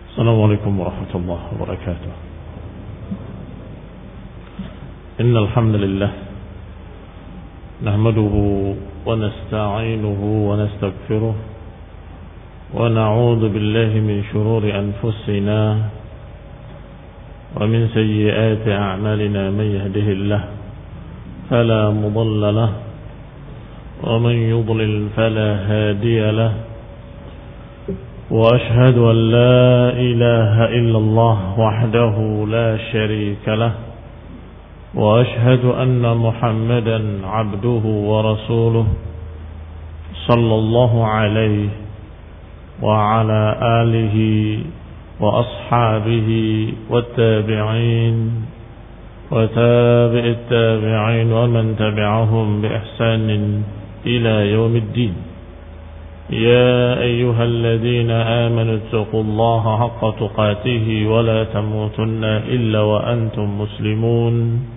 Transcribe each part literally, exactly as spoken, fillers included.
السلام عليكم ورحمة الله وبركاته. إن الحمد لله نحمده ونستعينه ونستغفره ونعوذ بالله من شرور أنفسنا ومن سيئات أعمالنا. من يهده الله فلا مضل له ومن يضلل فلا هادي له، وأشهد أن لا إله إلا الله وحده لا شريك له، وأشهد أن محمدا عبده ورسوله صلى الله عليه وعلى آله وأصحابه والتابعين وتابع التابعين ومن تبعهم بإحسان إلى يوم الدين. يا أيها الذين آمنوا اتقوا الله حق تقاته ولا تموتن إلا وأنتم مسلمون.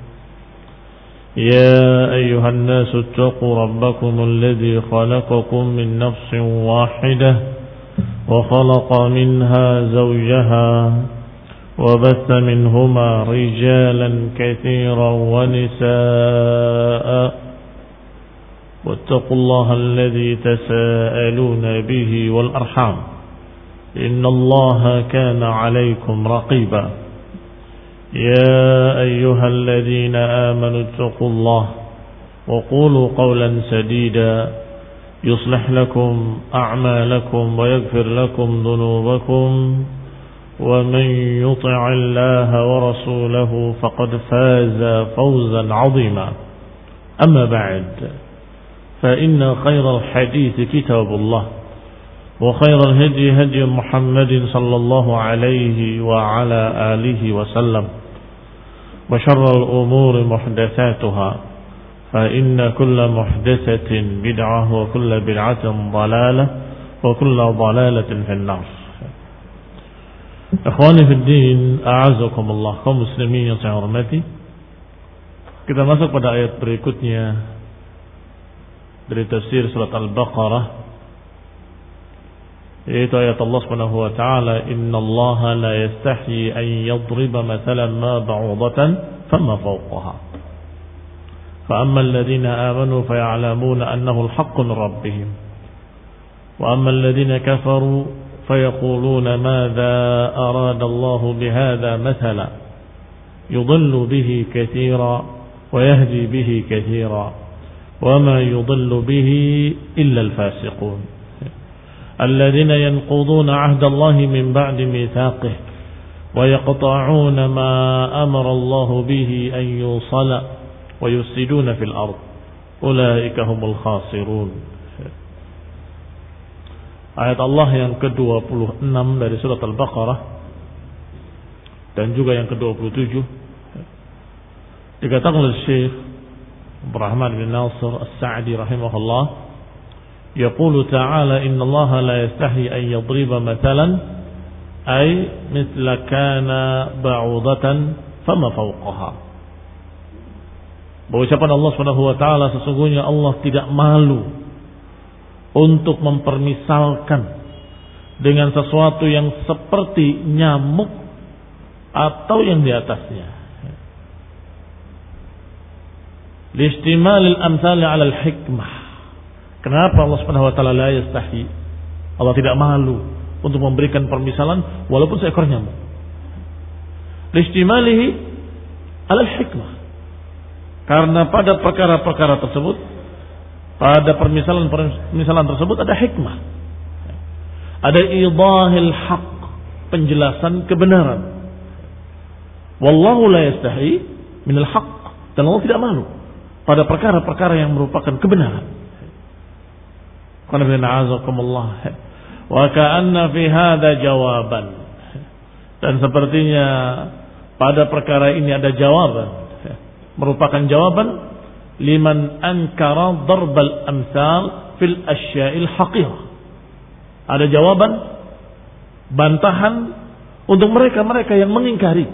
يا أيها الناس اتقوا ربكم الذي خلقكم من نفس واحدة وخلق منها زوجها وبث منهما رجالا كثيرا ونساء، واتقوا الله الذي تساءلون به والأرحام إن الله كان عليكم رقيبا. يا أيها الذين آمنوا اتقوا الله وقولوا قولا سديدا يصلح لكم أعمالكم ويغفر لكم ذنوبكم، ومن يطع الله ورسوله فقد فاز فوزا عظيما. أما بعد، فإن خير الحديث كتاب الله، وخير الهدي هدي محمد صلى الله عليه وعلى آله وسلم، وشر الأمور محدثاتها، فإن كل محدثة بدعة وكل بدعة ضلالة وكل ضلالة في النار. Ikhwani fi din, a'azakumullah, kaum muslimin yang saya hormati. Kita masuk pada ayat berikutnya dari tafsir surat Al-Baqarah, yaitu ayat Allah Subhanahu wa taala, innallaha la yastahyi an yadriba mathalan ma ba'udatan fama fawqaha fa amma alladhina amanu faya'lamuna annahu al-haqqu min rabbihim wa amma alladhina kafaru fayaquluna madha arada Allahu bihadha mathala yudillu bihi katsira wa yahdi bihi katsira wa ma yudillu bihi illa al-fasiqun alladhina yanquduna 'ahda Allahi min ba'di mitsaqih wa yaqta'una ma amara Allahu bihi an yusala wa yufsiduna fil ard ulaika humul khasirun. Ayat Allah yang ke dua puluh enam dari surat Al-Baqarah dan juga yang ke dua puluh tujuh dikatakan oleh Syekh Rahman bin Nasir As-Sa'di rahimahullah, yaqulu ta'ala innallaha la yastahi an yadriba mathalan ay mithla kana ba'udatan fama fawqaha. Bahwa ucapan Allah Subhanahu wa taala, sesungguhnya Allah tidak malu untuk mempermisalkan dengan sesuatu yang seperti nyamuk atau yang di atasnya. Liistimalil amsali 'ala al-hikmah. Kenapa Allah Subhanahu wa taala la yastahi? Allah tidak malu untuk memberikan permisalan walaupun seekor nyamuk. Liistimalihi 'ala al-hikmah. Karena pada perkara-perkara tersebut, pada permisalan-permisalan tersebut ada hikmah. Ada idahil haq, penjelasan kebenaran. Wallahu la yastahi minal haq. Dan Allah tidak malu pada perkara-perkara yang merupakan kebenaran. Wa ka'anna fi hadha jawaban. Dan sepertinya pada perkara ini ada jawaban, merupakan jawaban liman ankara darbal amsal fil asya'il haqirah. Ada jawaban, bantahan untuk mereka-mereka yang mengingkari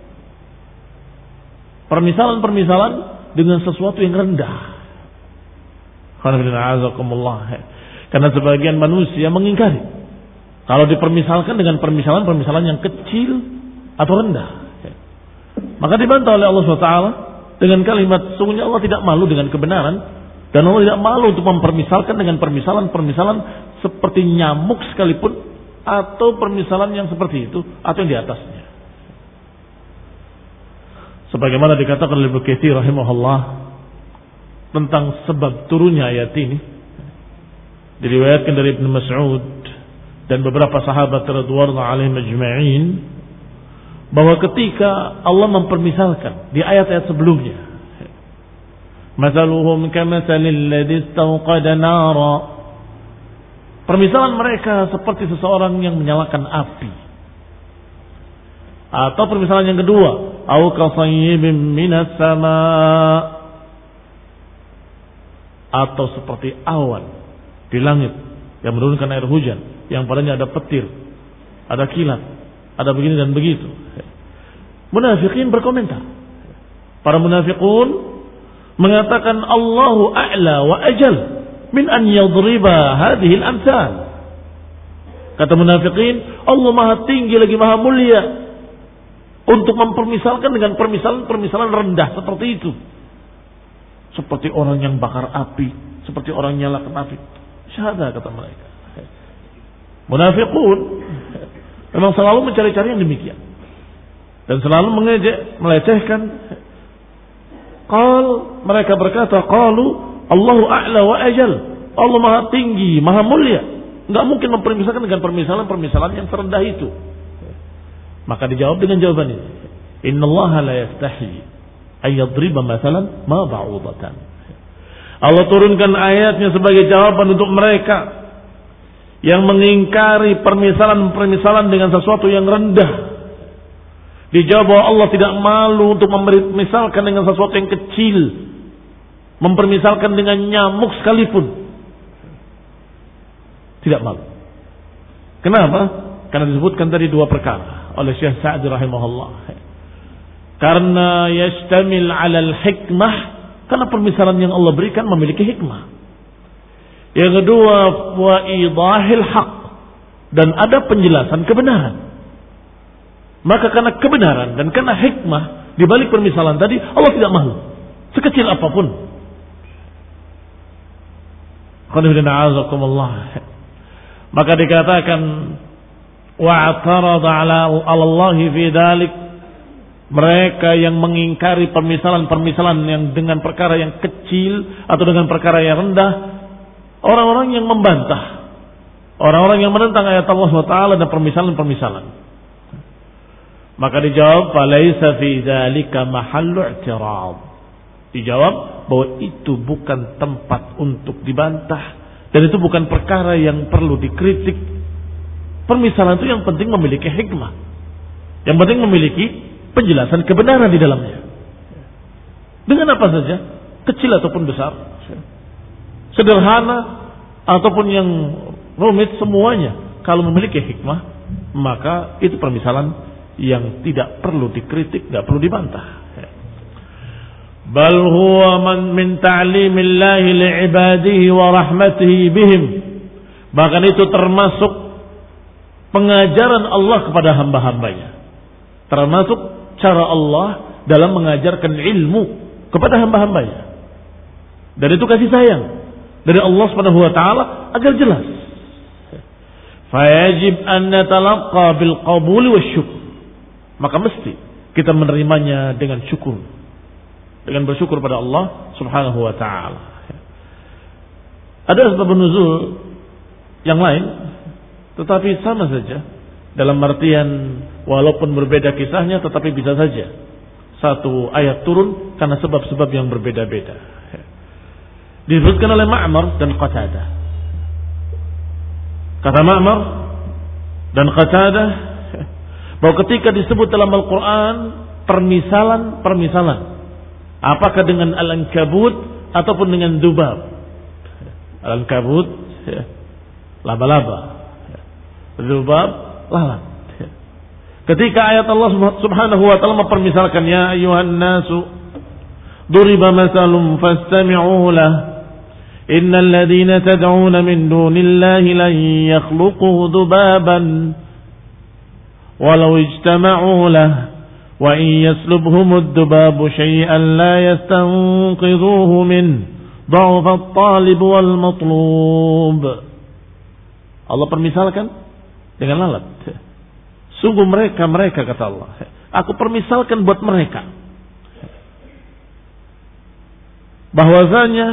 permisalan-permisalan dengan sesuatu yang rendah. Karena sebagian manusia mengingkari Kalau dipermisalkan dengan permisalan-permisalan yang kecil atau rendah, maka dibantah oleh Allah subhanahu wa taala dengan kalimat sungguhnya Allah tidak malu dengan kebenaran dan Allah tidak malu untuk mempermisalkan dengan permisalan-permisalan seperti nyamuk sekalipun atau permisalan yang seperti itu atau yang di atasnya. Sebagaimana dikatakan oleh Ibnu Katsir rahimahullah tentang sebab turunnya ayat ini, diriwayatkan dari Ibnu Mas'ud dan beberapa sahabat radhiyallahu alaihim ajma'in bahwa ketika Allah mempermisalkan di ayat-ayat sebelumnya, mathaluhum kamathalil ladzi istawqada nara, permisalan mereka seperti seseorang yang menyalakan api. Atau permisalan yang kedua, au kasayyibin minas sama, atau seperti awan di langit yang menurunkan air hujan yang padanya ada petir, ada kilat, ada begini dan begitu. Munafikin berkomentar. Para munafikun mengatakan Allahu a'la wa ajal min an yadriba hadhihi al-amsal. Kata munafikin, Allah Maha tinggi lagi Maha mulia untuk mempermisalkan dengan permisalan-permisalan rendah seperti itu. Seperti orang yang bakar api, seperti orang nyalakan api. Syahada kata mereka. Munafiqun memang selalu mencari-cari yang demikian. Dan selalu mengejek, melecehkan. Qal, mereka berkata, qalu Allahu a'la wa ajal. Allah Maha tinggi, Maha mulia. Enggak mungkin mempermisalkan dengan permisalan-permisalan yang terendah itu. Maka dijawab dengan jawaban ini. Innallaha la yastahi ayyadriba mathalan ma ba'udatan. Allah turunkan ayatnya sebagai jawaban untuk mereka yang mengingkari permisalan-permisalan dengan sesuatu yang rendah. Dijawab bahwa Allah tidak malu untuk mempermisalkan dengan sesuatu yang kecil, mempermisalkan dengan nyamuk sekalipun. Tidak malu. Kenapa? Karena disebutkan tadi dua perkara oleh Syekh Sa'di rahimahullah. Karena yastamil 'alal hikmah, karena permisalan yang Allah berikan memiliki hikmah. Yang kedua, wa idahil haq, dan ada penjelasan kebenaran. Maka karena kebenaran dan karena hikmah di balik permisalan tadi, Allah tidak malu sekecil apapun. Maka dikatakan wa'tarada 'ala Allah fi dzalik, mereka yang mengingkari permisalan-permisalan yang dengan perkara yang kecil atau dengan perkara yang rendah, orang-orang yang membantah, orang-orang yang menentang ayat Allah subhanahu wa taala dan permisalan-permisalan. Maka dijawab, falaisa fi dzalika mahallu i'tirad. Dijawab bahwa itu bukan tempat untuk dibantah dan itu bukan perkara yang perlu dikritik. Permisalan itu yang penting memiliki hikmah, yang penting memiliki penjelasan kebenaran di dalamnya. Dengan apa saja, kecil ataupun besar, sederhana ataupun yang rumit, semuanya kalau memiliki hikmah, maka itu permisalan yang tidak perlu dikritik, tidak perlu dibantah. Bal huwa man min ta'limillahi li'ibadihi wa rahmatihi bihim. Bahkan itu termasuk pengajaran Allah kepada hamba-hambanya. Termasuk cara Allah dalam mengajarkan ilmu kepada hamba-hambanya. Dan itu kasih sayang dari Allah Subhanahu wa taala agar jelas. Fayajib an natalaqqa bil qabul wasyukr. Maka mesti kita menerimanya dengan syukur, dengan bersyukur pada Allah Subhanahu wa taala. Ada sebab nuzul yang lain, tetapi sama saja dalam artian walaupun berbeda kisahnya, tetapi bisa saja satu ayat turun karena sebab-sebab yang berbeda-beda. Disebutkan oleh Ma'mar dan Qatadah. Kata Ma'mar dan Qatadah bahwa ketika disebut dalam Al-Quran permisalan-permisalan, apakah dengan al-ankabut ataupun dengan dubab. Al-ankabut laba-laba, dubab lalat. Ketika ayat Allah Subhanahu wa taala mempermisalkan, ya ayyuhan nasu duriba masalun fastami'u lah, Innal ladzina tad'una min dunillahi lan yakhluqu dhubaban walau ijtama'u lahu wa in yaslubhumud dhubabu syai'an la yastanqidhuhu min dha'fa at-talib wal matlub. Allah permisalkan dengan lalat. Sungguh mereka mereka kata Allah, aku permisalkan buat mereka bahwasanya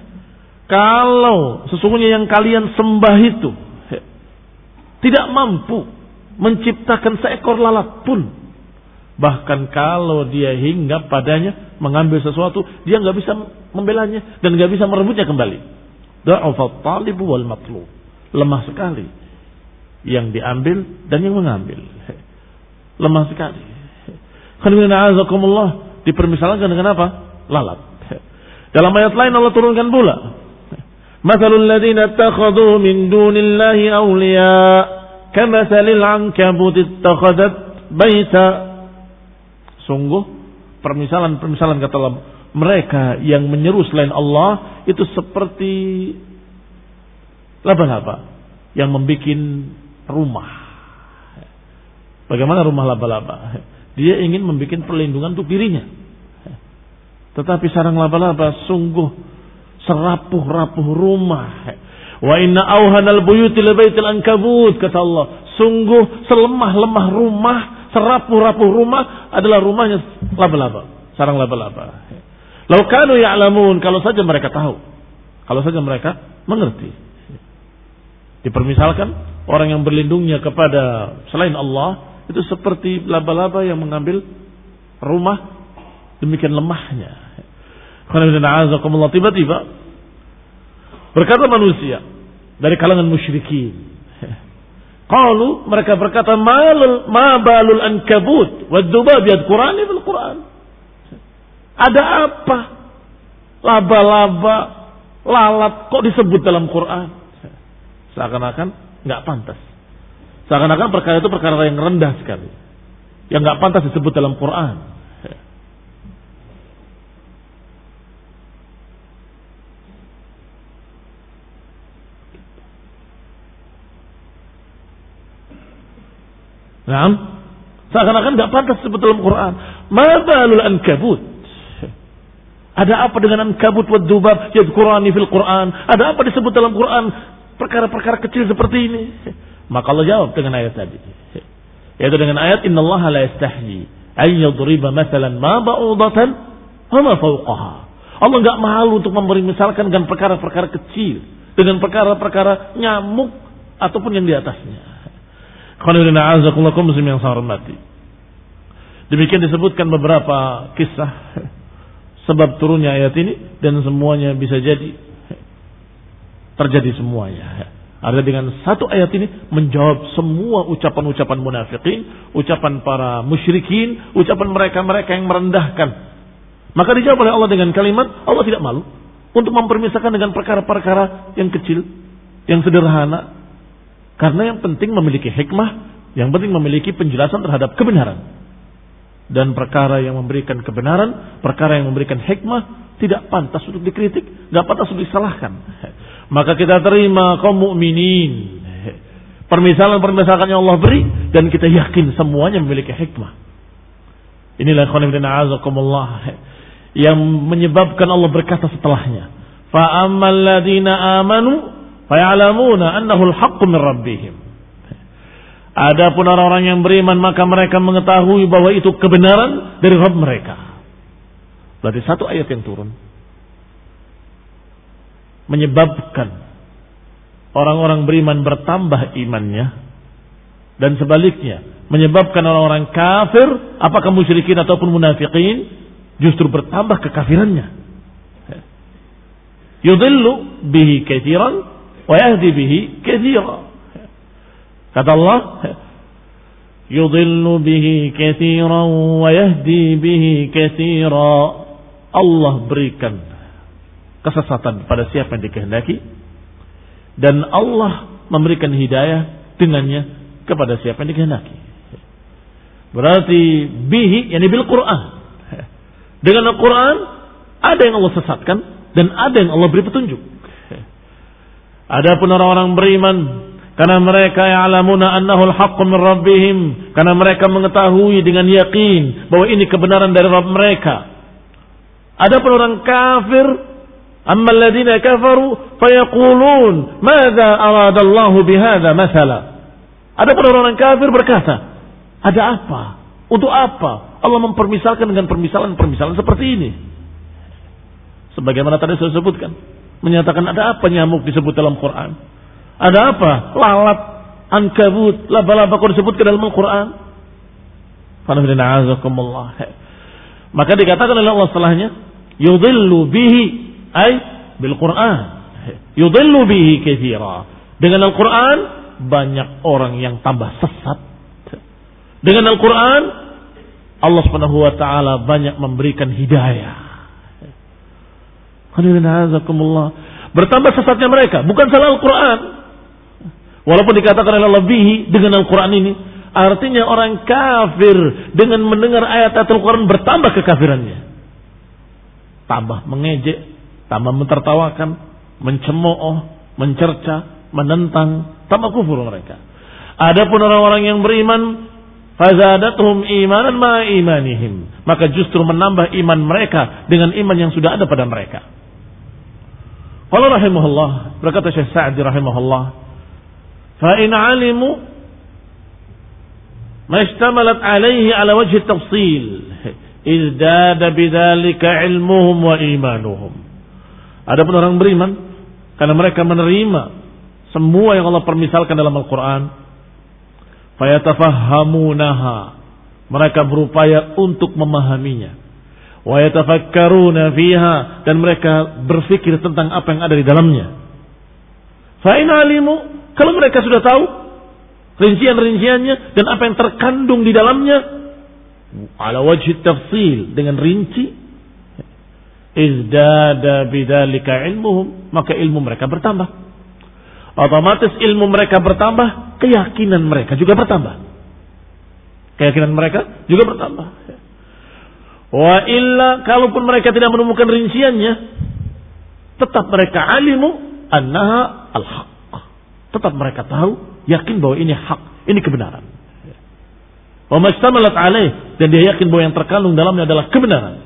kalau sesungguhnya yang kalian sembah itu tidak mampu menciptakan seekor lalat pun, bahkan kalau dia hinggap padanya mengambil sesuatu, dia nggak bisa membelanya dan nggak bisa merebutnya kembali. Dha'afat talib wal matlub, lemah sekali yang diambil dan yang mengambil, lemah sekali. Alhamdulillah, dipermisalkan dengan apa? Lalat. Dalam ayat lain Allah turunkan pula, Mathalul ladzina ittakhadhu min dunillahi awliya kamathalil ankabut ittakhadat baita. Sungguh permisalan-permisalan kata Allah, mereka yang menyeru selain Allah itu seperti laba-laba yang membuat rumah. Bagaimana rumah laba-laba? Dia ingin membuat perlindungan untuk dirinya. Tetapi sarang laba-laba sungguh serapuh-rapuh rumah. Wa inna auhanal buyuti labaitil ankabut, kata Allah. Sungguh selemah-lemah rumah, serapuh-rapuh rumah adalah rumahnya laba-laba, sarang laba-laba. Lau kanu ya'lamun, kalau saja mereka tahu, kalau saja mereka mengerti. Dipermisalkan orang yang berlindungnya kepada selain Allah itu seperti laba-laba yang mengambil rumah, demikian lemahnya. Tiba-tiba berkata manusia dari kalangan musyrikin, qalu, mereka berkata, ma balul ankabut wad-dubab yadhkurani fil Quran. Ada apa laba-laba, lalat kok disebut dalam Quran? Seakan-akan enggak pantas. Seakan-akan perkara itu perkara yang rendah sekali, yang enggak pantas disebut dalam Quran. Nah, seakan-akan tidak pantas disebut dalam Quran. Ma balul ankabut. Ada apa dengan ankabut wa dzubab yadhkurani fil Quran? Ada apa disebut dalam Quran perkara-perkara kecil seperti ini? Maka Allah jawab dengan ayat tadi. Yaitu dengan ayat innallaha la yastahyi ay yadriba mathalan ma ba'udatan wa ma fawqaha. Allah enggak malu untuk memberi misalkan dengan perkara-perkara kecil, dengan perkara-perkara nyamuk ataupun yang di atasnya. Yang saya hormati. Demikian disebutkan beberapa kisah sebab turunnya ayat ini, dan semuanya bisa jadi terjadi semuanya. Ada dengan satu ayat ini menjawab semua ucapan-ucapan munafikin, ucapan para musyrikin, ucapan mereka-mereka yang merendahkan. Maka dijawab oleh Allah dengan kalimat, Allah tidak malu untuk mempermisalkan dengan perkara-perkara yang kecil, yang sederhana. Karena yang penting memiliki hikmah, yang penting memiliki penjelasan terhadap kebenaran. Dan perkara yang memberikan kebenaran, perkara yang memberikan hikmah, tidak pantas untuk dikritik, tidak pantas untuk disalahkan. Maka kita terima kaum mukminin permisalan-permisalan yang Allah beri, dan kita yakin semuanya memiliki hikmah. Inilah khonibdina'azakumullah yang menyebabkan Allah berkata setelahnya, fa ammal ladzina amanu fayalamuna annahu al-haqqu min rabbihim. Adapun orang-orang yang beriman, maka mereka mengetahui bahwa itu kebenaran dari Rabb mereka. Berarti satu ayat yang turun menyebabkan orang-orang beriman bertambah imannya, dan sebaliknya menyebabkan orang-orang kafir, apakah musyrikin ataupun munafikin, justru bertambah kekafirannya. Yudhillu bihi katsiran wa yahdi bihi katsira. Kata Allah, yudhillu bihi katsiran wa yahdi bihi katsira. Allah berikan kesesatan pada siapa yang dikehendaki, dan Allah memberikan hidayah dengannya kepada siapa yang dikehendaki. Berarti bihi yani bil Quran. Dengan Al-Quran ada yang Allah sesatkan dan ada yang Allah beri petunjuk. Adapun orang-orang beriman, karena mereka ya'lamuna annahu al-haqqu min rabbihim, karena mereka mengetahui dengan yakin bahwa ini kebenaran dari Rabb mereka. Adapun orang kafir, amma alladziina kafaru fayaqulun madza arada Allahu bihadza mathala. Adapun orang kafir berkata, ada apa? Untuk apa Allah mempermisalkan dengan permisalan-permisalan seperti ini? Sebagaimana tadi saya sebutkan, menyatakan ada apa nyamuk disebut dalam Quran? Ada apa lalat, ankabut, laba-laba kok disebut ke dalam Al-Quran? Maka dikatakan oleh Allah setelahnya, yudhillu bihi ay bil Quran, yudhillu bihi katsira. Dengan Al-Quran banyak orang yang tambah sesat. Dengan Al-Quran Allah Subhanahu wa taala banyak memberikan hidayah. Bertambah sesatnya mereka, bukan salah Al-Quran. Walaupun dikatakan oleh Allah bihi, dengan Al-Quran ini, artinya orang kafir dengan mendengar ayat-ayat Al-Quran bertambah kekafirannya. Tambah mengejek, tambah mentertawakan, mencemooh, mencerca, menentang, tambah kufur mereka. Adapun orang-orang yang beriman, fazadathum imanan ma imanihim, maka justru menambah iman mereka dengan iman yang sudah ada pada mereka. Qala rahimahullah, berkata Syekh Sa'di rahimahullah, fa in alimu ma ishtamalat alaihi ala wajhi at-tafsil izdada bidzalika ilmuhum wa imanuhum. Adapun orang beriman, karena mereka menerima semua yang Allah permisalkan dalam Al-Quran, fayatafahhamunaha, mereka berupaya untuk memahaminya, wa yatafakkaruna fiha, dan mereka berpikir tentang apa yang ada di dalamnya. Fa in alimu, kalau mereka sudah tahu rincian-rinciannya dan apa yang terkandung di dalamnya, ala wajhi tafsil, dengan rinci, izdada bidzalika ilmuhum, maka ilmu mereka bertambah. Otomatis ilmu mereka bertambah, keyakinan mereka juga bertambah. Keyakinan mereka juga bertambah. Wa illa, kalaupun mereka tidak menemukan rinciannya, tetap mereka alimu annaha al-haq. Tetap mereka tahu, yakin bahwa ini hak, ini kebenaran. Wa mastamalat alaih, dan dia yakin bahwa yang terkandung dalamnya adalah kebenaran.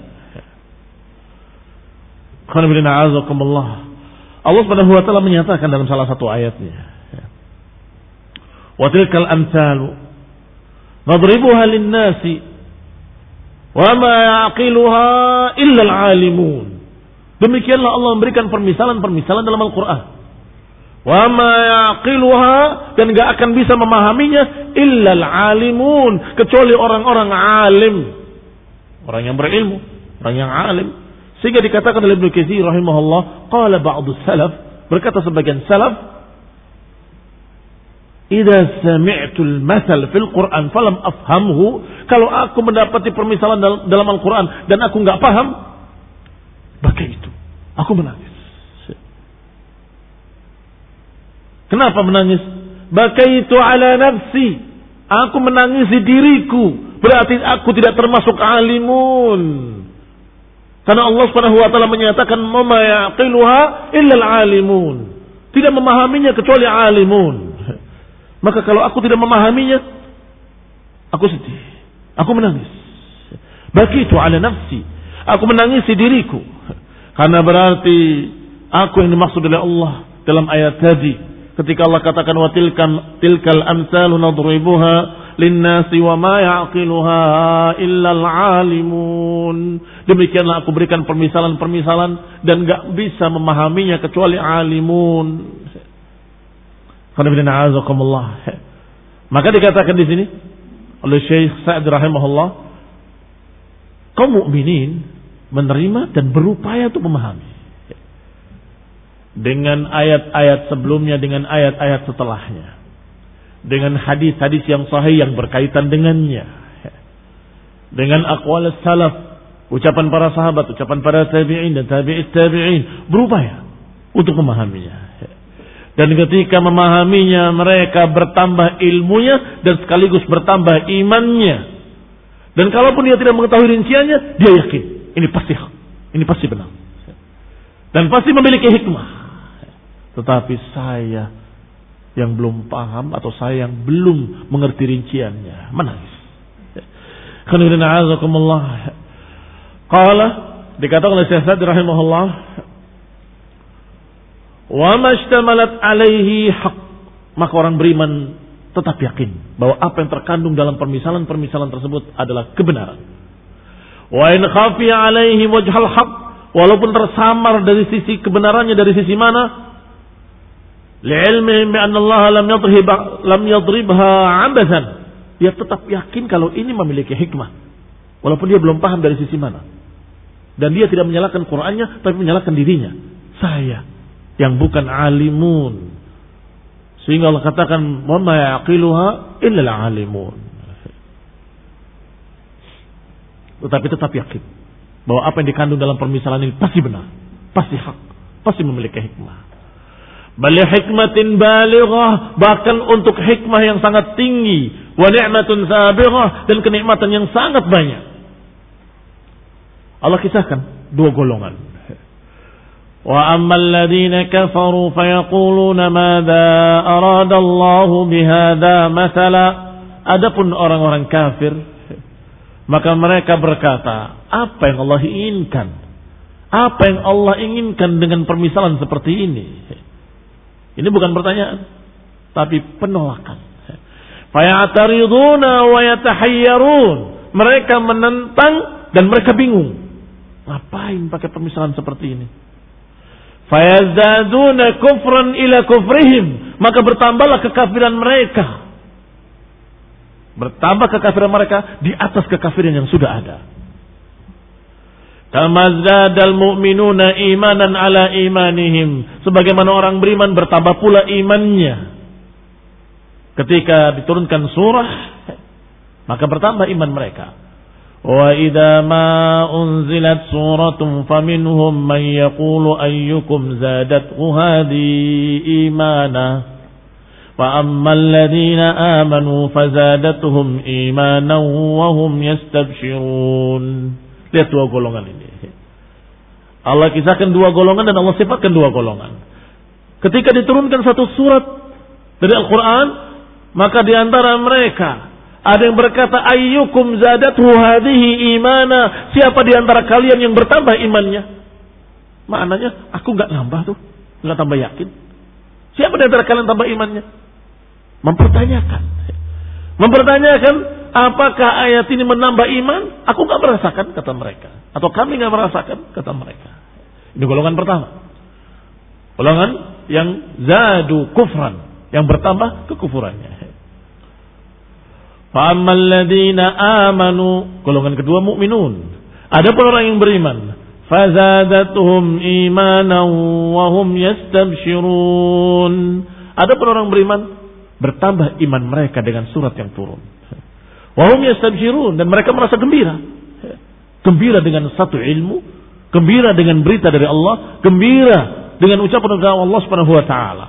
Qanabilina azakumullah. Allah Subhanahu wa taala menyatakan dalam salah satu ayatnya, wa tilkal amsalu nadribuha lin-nasi wa ma yaqiluha illa al-alimun. Demikianlah Allah memberikan permisalan-permisalan dalam Al-Qur'an. Wa ma yaqiluha, dan enggak akan bisa memahaminya illa al-alimun, kecuali orang-orang alim, orang yang berilmu, orang yang alim. Sehingga dikatakan oleh Ibnu Katsir rahimahullah, qala ba'du salaf, berkata sebagian salaf, idza sami'tu al-mathal fil Qur'an falam afhamhu, kalau aku mendapati permisalan dalam, dalam Al-Qur'an dan aku enggak paham, maka itu aku menangis. Kenapa menangis? Bakaitu ala nafsi, aku menangisi diriku, berarti aku tidak termasuk alimun. Karena Allah Subhanahu wa taala menyatakan ma yaqiluha illa al-alimun. Tidak memahaminya kecuali alimun. Maka kalau aku tidak memahaminya, aku sedih, aku menangis. Bakitu ala nafsi, aku menangisi diriku. Karena berarti aku yang dimaksud oleh Allah dalam ayat tadi, ketika Allah katakan wa tilkal tilkal amsalu nadribuha linnasi wa ma yaqiluha illa al-alimun. Demikianlah aku berikan permisalan-permisalan dan enggak bisa memahaminya kecuali alimun. Maka dikatakan di sini oleh Syekh Sa'd rahimahullah, kaum mukminin menerima dan berupaya untuk memahami dengan ayat-ayat sebelumnya, dengan ayat-ayat setelahnya, dengan hadis-hadis yang sahih yang berkaitan dengannya, dengan aqwal salaf, ucapan para sahabat, ucapan para tabi'in dan tabi'it tabi'in, berupaya untuk memahaminya. Dan ketika memahaminya, mereka bertambah ilmunya dan sekaligus bertambah imannya. Dan kalaupun dia tidak mengetahui rinciannya, dia yakin ini pasti hak, ini pasti benar, dan pasti memiliki hikmah. Tetapi saya yang belum paham atau saya yang belum mengerti rinciannya menangis. Khairuddin a'azakumullah. Qala, dikatakan oleh Syekh Sa'di rahimahullah, wa mashtamalat alaihi haq, maka orang beriman tetap yakin bahwa apa yang terkandung dalam permisalan-permisalan tersebut adalah kebenaran. Wa in khafiya alaihi wajhal haq, walaupun tersamar dari sisi kebenarannya dari sisi mana, li'ilmihim bi anna Allah lam yadrib lam yadribha 'abathan, dia tetap yakin kalau ini memiliki hikmah walaupun dia belum paham dari sisi mana. Dan dia tidak menyalahkan Qur'annya tapi menyalahkan dirinya. Saya yang bukan alimun. Sehingga Allah katakan, "Wa ma yaqiluha illa al-alimun." Tetapi tetap yakin bahwa apa yang dikandung dalam permisalan ini pasti benar, pasti hak, pasti memiliki hikmah. Bal hikmatin balighah, bahkan untuk hikmah yang sangat tinggi, wa ni'matun sabighah, dan kenikmatan yang sangat banyak. Allah kisahkan dua golongan. Wa ammal ladzina kafaru fayaquluna madza arada Allahu bihadza mathala. Adapun orang-orang kafir, maka mereka berkata, apa yang Allah inginkan? Apa yang Allah inginkan dengan permisalan seperti ini? Ini bukan pertanyaan, tapi penolakan. Fayatariduna wa yatahayyarun. Mereka menentang dan mereka bingung. Ngapain pakai permisalan seperti ini? Fayazdaduna kufran ila kufrihim, maka bertambahlah kekafiran mereka. Bertambah kekafiran mereka di atas kekafiran yang sudah ada. Tamazdadal mu'minuna imanan ala imanihim, sebagaimana orang beriman bertambah pula imannya. Ketika diturunkan surah, maka bertambah iman mereka. Wa idza ma unzilat suratun faminhum man yaqulu ayyukum zadathu hadhihi imana wa ammal ladzina amanu fazadatuhum imanan wa hum yastabshirun. Lihat dua golongan ini. Allah kisahkan dua golongan dan Allah sifatkan dua golongan. Ketika diturunkan satu surat dari Al-Quran, maka di antara mereka ada yang berkata, ayyukum zadathu hadhihi imana, siapa di antara kalian yang bertambah imannya? Maknanya, aku enggak nambah tuh, enggak tambah yakin. Siapa di antara kalian tambah imannya? Mempertanyakan. Mempertanyakan, apakah ayat ini menambah iman? Aku enggak merasakan, kata mereka. Atau kami enggak merasakan, kata mereka. Ini golongan pertama. Golongan yang zadu kufran, yang bertambah kekufurannya. Fa'ammal ladzina amanu, golongan kedua mukminun. Adapun orang yang beriman, fazadatuhum imanan wa hum yastabshirun. Adapun orang beriman, bertambah iman mereka dengan surat yang turun. Wa hum yastabshirun, dan mereka merasa gembira. Gembira dengan satu ilmu, gembira dengan berita dari Allah, gembira dengan ucapan dari Allah Subhanahu wa taala.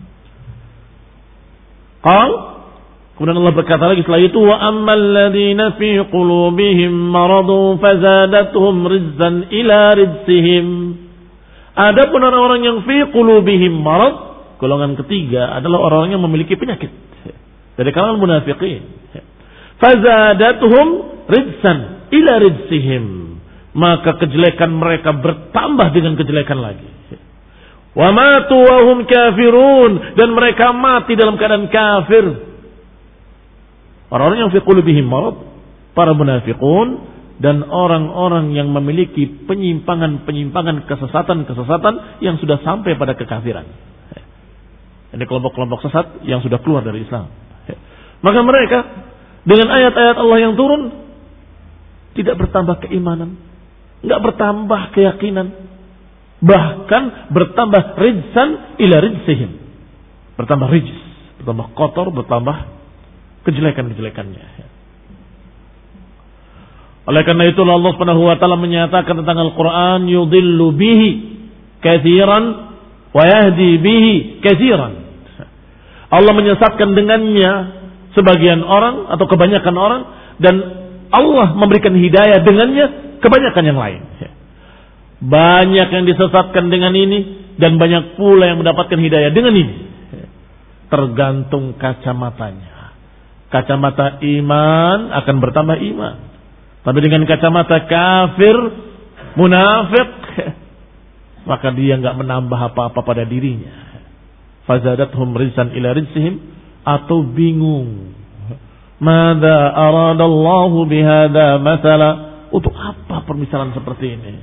Qal, kemudian Allah berkata lagi setelah itu, wa ammal ladzina fi qulubihim maradun fazadatuhum rizqan ila rizqihim. Adapun orang-orang yang fi qulubihim marad, golongan ketiga adalah orang-orang yang memiliki penyakit dari kalangan munafiqin. Fazadatuhum rizqan ila rizqihim, maka kejelekan mereka bertambah dengan kejelekan lagi. Wa matu wa hum kafirun, dan mereka mati dalam keadaan kafir. Orang-orang yang fi qulubihim marad, para munafiqun, dan orang-orang yang memiliki penyimpangan-penyimpangan, kesesatan-kesesatan yang sudah sampai pada kekafiran. Ini kelompok-kelompok sesat yang sudah keluar dari Islam. Maka mereka dengan ayat-ayat Allah yang turun tidak bertambah keimanan, enggak bertambah keyakinan, bahkan bertambah rijsan ila rijsihim, bertambah rijs, bertambah kotor, bertambah kejelekan-kejelekannya. Oleh karena itu Allah Subhanahu wa taala menyatakan tentang Al-Qur'an, yudhillu bihi katsiran wa yahdi bihi katsiran. Allah menyesatkan dengannya sebagian orang atau kebanyakan orang, dan Allah memberikan hidayah dengannya kebanyakan yang lain. Banyak yang disesatkan dengan ini, dan banyak pula yang mendapatkan hidayah dengan ini. Tergantung kacamatanya. Kacamata iman akan bertambah iman. Tapi dengan kacamata kafir, munafik, maka dia enggak menambah apa-apa pada dirinya. Fazadathum rizqan ila rizqihim, atau bingung. Madza aradallahu bihadza mathala, untuk apa permisalan seperti ini?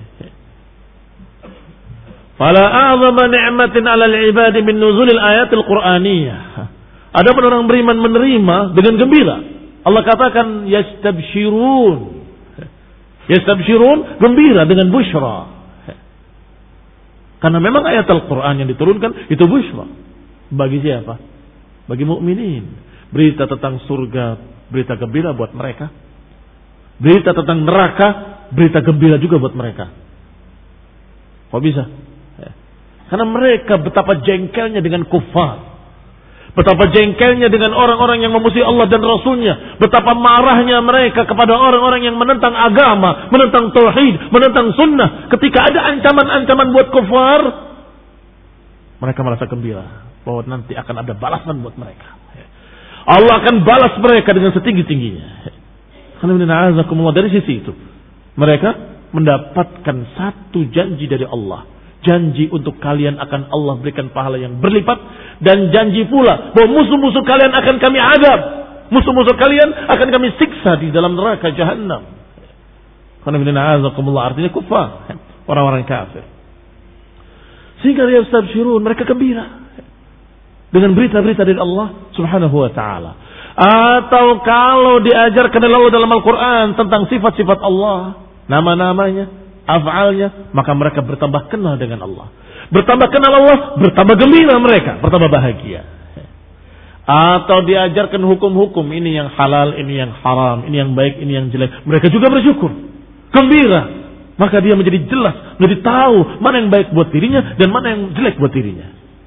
Fala a'zama ni'matin 'alal 'ibadi min nuzulil ayatil qur'aniyah. Adapun orang beriman menerima dengan gembira. Allah katakan yastabshirun. Yastabshirun, gembira dengan busyra. Karena memang ayat Al-Qur'an yang diturunkan itu busyra. Bagi siapa? Bagi mukminin. Berita tentang surga, berita gembira buat mereka. Berita tentang neraka, berita gembira juga buat mereka. Kok bisa? Karena mereka betapa jengkelnya dengan kufar. Betapa jengkelnya dengan orang-orang yang memusuhi Allah dan Rasulnya. Betapa marahnya mereka kepada orang-orang yang menentang agama, menentang tauhid, menentang sunnah. Ketika ada ancaman-ancaman buat kufar, mereka merasa gembira bahwa nanti akan ada balasan buat mereka. Allah akan balas mereka dengan setinggi-tingginya. Alhamdulillah, dari sisi itu mereka mendapatkan satu janji dari Allah. Janji untuk kalian akan Allah berikan pahala yang berlipat. Dan janji pula bahwa musuh-musuh kalian akan kami adab. Musuh-musuh kalian akan kami siksa di dalam neraka jahannam. Alhamdulillah, artinya kufar, orang-orang kafir. Sehingga yastabshirun, mereka gembira dengan berita-berita dari Allah Subhanahu wa taala. Atau kalau diajarkan oleh Allah dalam Al-Quran tentang sifat-sifat Allah, nama-namanya, af'alnya, maka mereka bertambah kenal dengan Allah. Bertambah kenal Allah, bertambah gembira mereka, bertambah bahagia. Atau diajarkan hukum-hukum, ini yang halal, ini yang haram, ini yang baik, ini yang jelek, mereka juga bersyukur, gembira. Maka dia menjadi jelas, menjadi tahu mana yang baik buat dirinya dan mana yang jelek buat dirinya.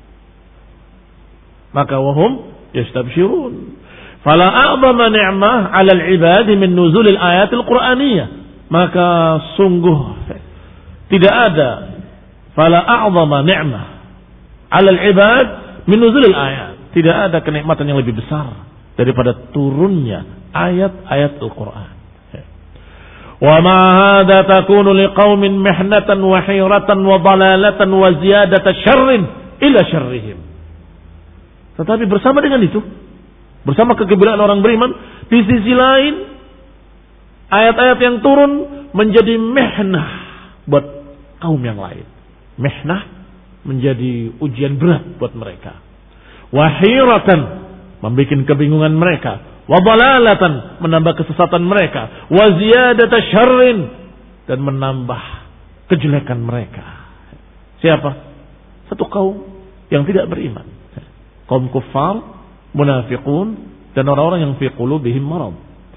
Maka wahum yastabshirun. Fala a'zama ni'mah 'alal 'ibadi min nuzulil ayatil qur'aniyah. Maka sungguh tidak ada fala a'zama ni'mah 'alal 'ibad min nuzulil ayat. Tidak ada kenikmatan yang lebih besar daripada turunnya ayat-ayat Al-Qur'an. Wa ma hadza takunu liqaumin mihnatan wa hiratan wa dalalatan wa ziyadata syarrin ila syarrihim. Tetapi bersama dengan itu, bersama kegembiraan orang beriman, di sisi lain ayat-ayat yang turun menjadi mihnah buat kaum yang lain. Mihnah menjadi ujian berat buat mereka. Wahiratan, membuat kebingungan mereka. Wabalalatan, menambah kesesatan mereka. Waziyadata syarrin, dan menambah kejelekan mereka. Siapa? Satu kaum yang tidak beriman. Kaum kufar, munafiqun, dan orang-orang yang fi qulubihim marad.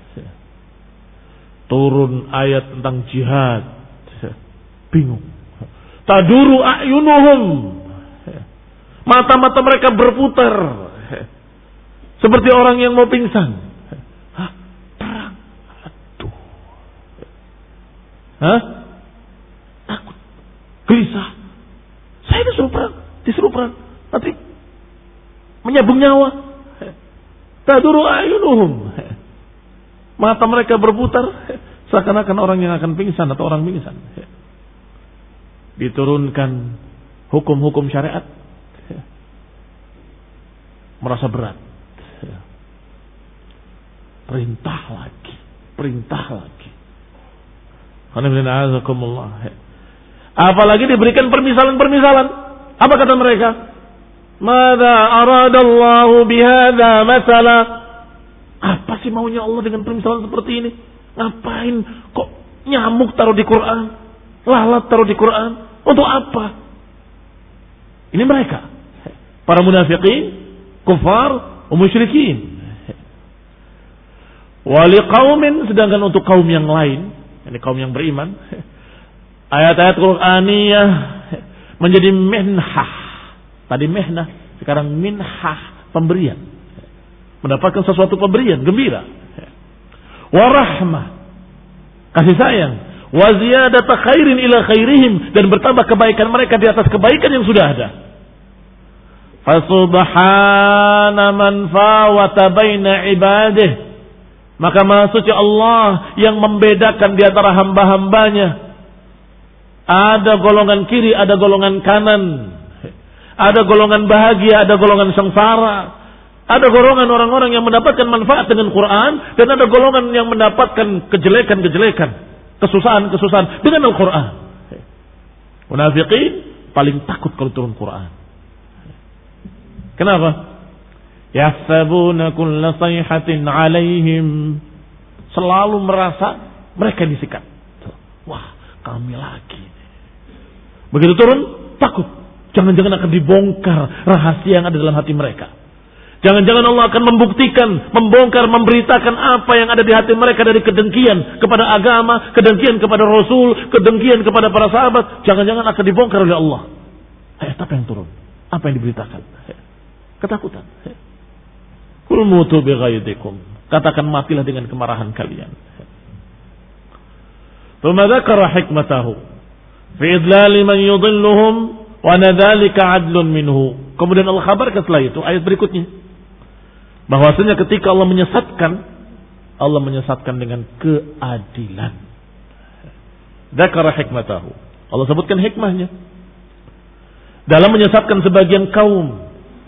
Turun ayat tentang jihad, bingung. Taduru a'yunuhum, mata-mata mereka berputar seperti orang yang mau pingsan. Hah? Perang. Aduh. Hah? Takut. Gelisah. Saya disuruh perang. Disuruh perang. Nanti menyambung nyawa. Taduru a'yunuhum. Mata mereka berputar seakan-akan orang yang akan pingsan atau orang pingsan. Diturunkan hukum-hukum syariat, merasa berat. Perintah lagi, perintah lagi. Apalagi diberikan permisalan-permisalan. Apa kata mereka? Madza aradallahu bihadza mathala. Apa sih maunya Allah dengan permisalan seperti ini? Ngapain kok nyamuk taruh di Quran? Lalat taruh di Quran? Untuk apa? Ini mereka, para munafiqin, kufar, musyrikin. Wali qaumin, sedangkan untuk kaum yang lain, ini kaum yang beriman, ayat-ayat Qur'aniyah menjadi minhah. Tadi mihnah, sekarang minhah, pemberian. Mendapatkan sesuatu pemberian, gembira. Warahmah, kasih sayang. wa ziyadata khairin ila khairihim, dan bertambah kebaikan mereka di atas kebaikan yang sudah ada. Fasubhana man fawata baina ibadih, maka Maha Suci Allah yang membedakan di antara hamba-hambanya. Ada golongan kiri, ada golongan kanan, ada golongan bahagia, ada golongan sengsara, ada golongan orang-orang yang mendapatkan manfaat dengan Quran, dan ada golongan yang mendapatkan kejelekan-kejelekan, kesusahan-kesusahan dengan Al-Quran. Munafiqin paling takut kalau turun Quran. Kenapa? Yahsabuna kulla sayhatin alaihim, selalu merasa mereka disikat. Wah, kami lagi. Begitu turun, takut. Jangan-jangan akan dibongkar rahasia yang ada dalam hati mereka. Jangan-jangan Allah akan membuktikan, membongkar, memberitakan apa yang ada di hati mereka dari kedengkian kepada agama, kedengkian kepada Rasul, kedengkian kepada para sahabat. Jangan-jangan akan dibongkar oleh Allah. Ayat apa yang turun? Apa yang diberitakan? Ketakutan. Kul mutu bi ghaidikum. Katakan matilah dengan kemarahan kalian. Tsumma dzakara hikmatahu fi idlali man yudhilluhum wa nadzalika adlun minhu. Kemudian Allah kabarkan setelah itu ayat berikutnya, bahwasanya ketika Allah menyesatkan, Allah menyesatkan dengan keadilan. Dzakara hikmatahu. Allah sebutkan hikmahnya dalam menyesatkan sebagian kaum.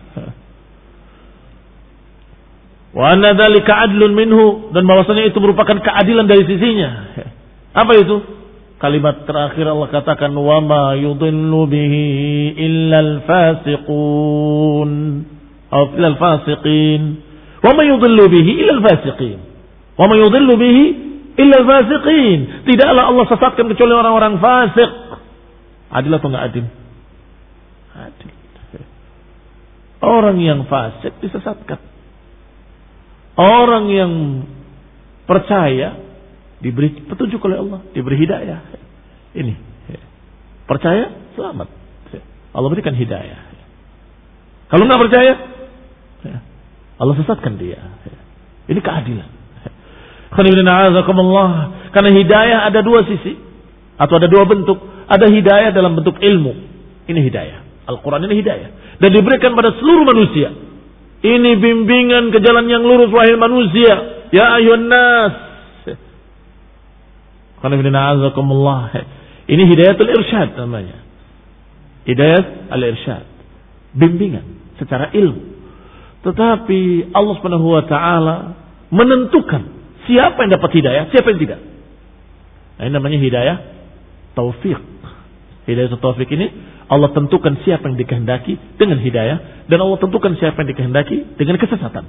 Wa anna dzalika adlun minhu, dan bahwasanya itu merupakan keadilan dari sisinya. Apa itu? Kalimat terakhir Allah katakan, wa ma yudhillu bihi illa al-fasiqun atau illa al-fasiqin. Wa ma yudhillu bihi illa al-fasiqin. Wa ma yudhillu bihi illa al-fasiqin. Tidaklah Allah sesatkan kecuali orang-orang fasik. Adil atau enggak adil? Adil. Orang yang fasik disesatkan. Orang yang percaya diberi petunjuk oleh Allah, diberi hidayah. Ini percaya, selamat. Allah berikan hidayah. Kalau nggak percaya, Allah sesatkan dia. Ini keadilan. Karena hidayah ada dua sisi atau ada dua bentuk. Ada hidayah dalam bentuk ilmu. Ini hidayah. Al-Quran ini hidayah, dan diberikan pada seluruh manusia. Ini bimbingan ke jalan yang lurus, wahai manusia. Ya ayyuhan nas. Ini hidayatul irsyad namanya. Hidayat al-irsyad. Bimbingan secara ilmu. Tetapi Allah Subhanahu wa taala menentukan siapa yang dapat hidayah, siapa yang tidak. Nah, ini namanya hidayah taufik. Hidayah taufik ini Allah tentukan siapa yang dikehendaki dengan hidayah, dan Allah tentukan siapa yang dikehendaki dengan kesesatan.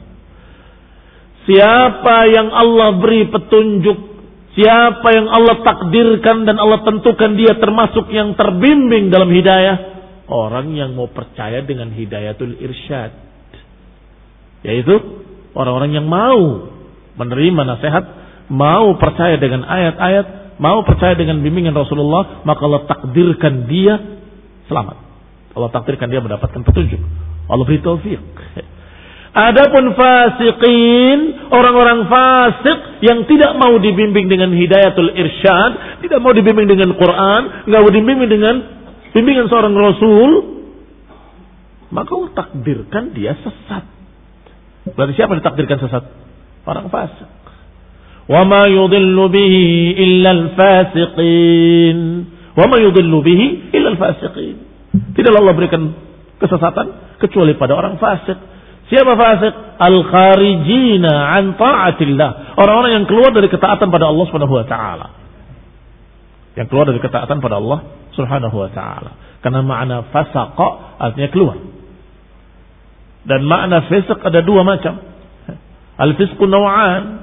Siapa yang Allah beri petunjuk, siapa yang Allah takdirkan dan Allah tentukan dia termasuk yang terbimbing dalam hidayah, orang yang mau percaya dengan hidayatul irsyad, yaitu orang-orang yang mau menerima nasihat, mau percaya dengan ayat-ayat, mau percaya dengan bimbingan Rasulullah, maka Allah takdirkan dia selamat. Allah takdirkan dia mendapatkan petunjuk. Allah beri taufik. Adapun fasiqin, orang-orang fasik yang tidak mau dibimbing dengan hidayatul irsyad, tidak mau dibimbing dengan Quran, enggak mau dibimbing dengan bimbingan seorang Rasul, maka Allah takdirkan dia sesat. Berarti siapa yang ditakdirkan sesat? Orang fasik. Wa ma yudhillu bihi illa al-fasiqin. Wa ma yudhillu bihi illa al-fasiqin. Tidaklah Allah berikan kesesatan kecuali pada orang fasik. Siapa fasik? Al-kharijina an ta'atillah. Orang-orang yang keluar dari ketaatan pada Allah Subhanahu wa taala. Yang keluar dari ketaatan pada Allah Subhanahu wa taala. Karena makna fasaqa artinya keluar. Dan makna fisq ada dua macam. Al-fisqu naw'an.